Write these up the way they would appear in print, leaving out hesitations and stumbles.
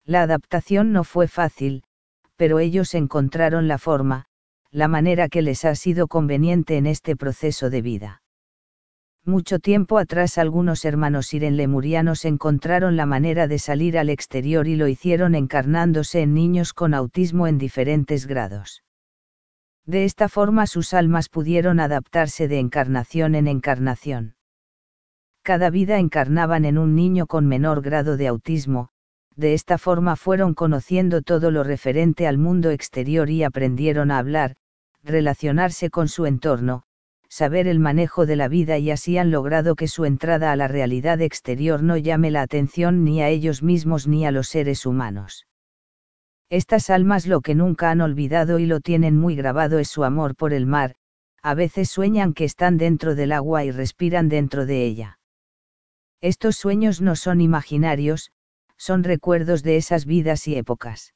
La adaptación no fue fácil, pero ellos encontraron la forma, la manera que les ha sido conveniente en este proceso de vida. Mucho tiempo atrás algunos hermanos Siren lemurianos encontraron la manera de salir al exterior y lo hicieron encarnándose en niños con autismo en diferentes grados. De esta forma sus almas pudieron adaptarse de encarnación en encarnación. Cada vida encarnaban en un niño con menor grado de autismo, de esta forma fueron conociendo todo lo referente al mundo exterior y aprendieron a hablar, relacionarse con su entorno, saber el manejo de la vida y así han logrado que su entrada a la realidad exterior no llame la atención ni a ellos mismos ni a los seres humanos. Estas almas lo que nunca han olvidado y lo tienen muy grabado es su amor por el mar, a veces sueñan que están dentro del agua y respiran dentro de ella. Estos sueños no son imaginarios, son recuerdos de esas vidas y épocas.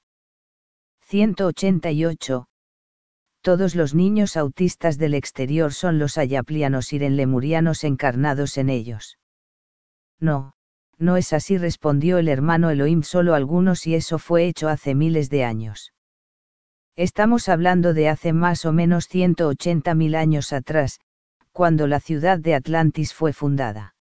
188. Todos los niños autistas del exterior son los ayaplianos Siren lemurianos encarnados en ellos. No, no es así, respondió el hermano Elohim, solo algunos, y eso fue hecho hace miles de años. Estamos hablando de hace más o menos 180.000 años atrás, cuando la ciudad de Atlantis fue fundada.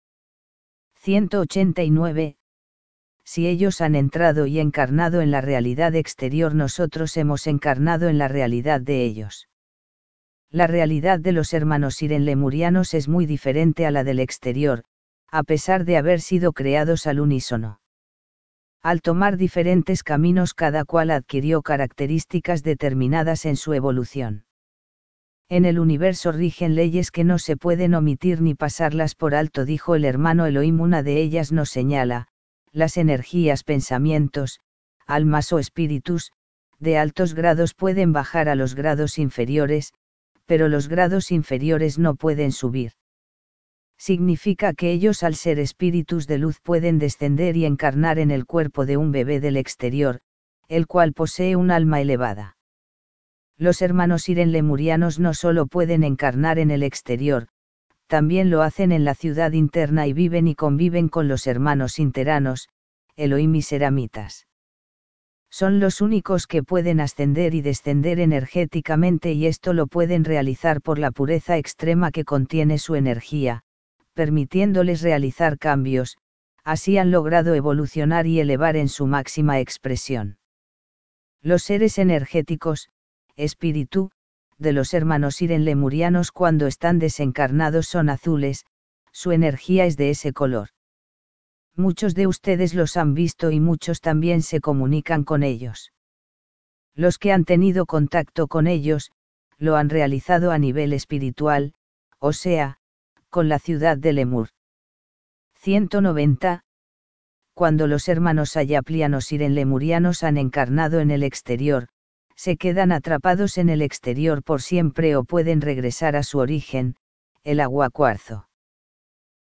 189. Si ellos han entrado y encarnado en la realidad exterior, nosotros hemos encarnado en la realidad de ellos. La realidad de los hermanos Siren lemurianos es muy diferente a la del exterior, a pesar de haber sido creados al unísono. Al tomar diferentes caminos, cada cual adquirió características determinadas en su evolución. En el universo rigen leyes que no se pueden omitir ni pasarlas por alto, dijo el hermano Elohim. Una de ellas nos señala: las energías, pensamientos, almas o espíritus, de altos grados pueden bajar a los grados inferiores, pero los grados inferiores no pueden subir. Significa que ellos, al ser espíritus de luz, pueden descender y encarnar en el cuerpo de un bebé del exterior, el cual posee un alma elevada. Los hermanos Siren lemurianos no solo pueden encarnar en el exterior, también lo hacen en la ciudad interna y viven y conviven con los hermanos interanos, Elohim y Seramitas. Son los únicos que pueden ascender y descender energéticamente, y esto lo pueden realizar por la pureza extrema que contiene su energía, permitiéndoles realizar cambios. Así han logrado evolucionar y elevar en su máxima expresión. Los seres energéticos, espíritu, de los hermanos Siren lemurianos cuando están desencarnados son azules, su energía es de ese color. Muchos de ustedes los han visto y muchos también se comunican con ellos. Los que han tenido contacto con ellos, lo han realizado a nivel espiritual, o sea, con la ciudad de Lemur. 190. Cuando los hermanos ayaplianos Siren lemurianos han encarnado en el exterior, se quedan atrapados en el exterior por siempre o pueden regresar a su origen, el agua cuarzo.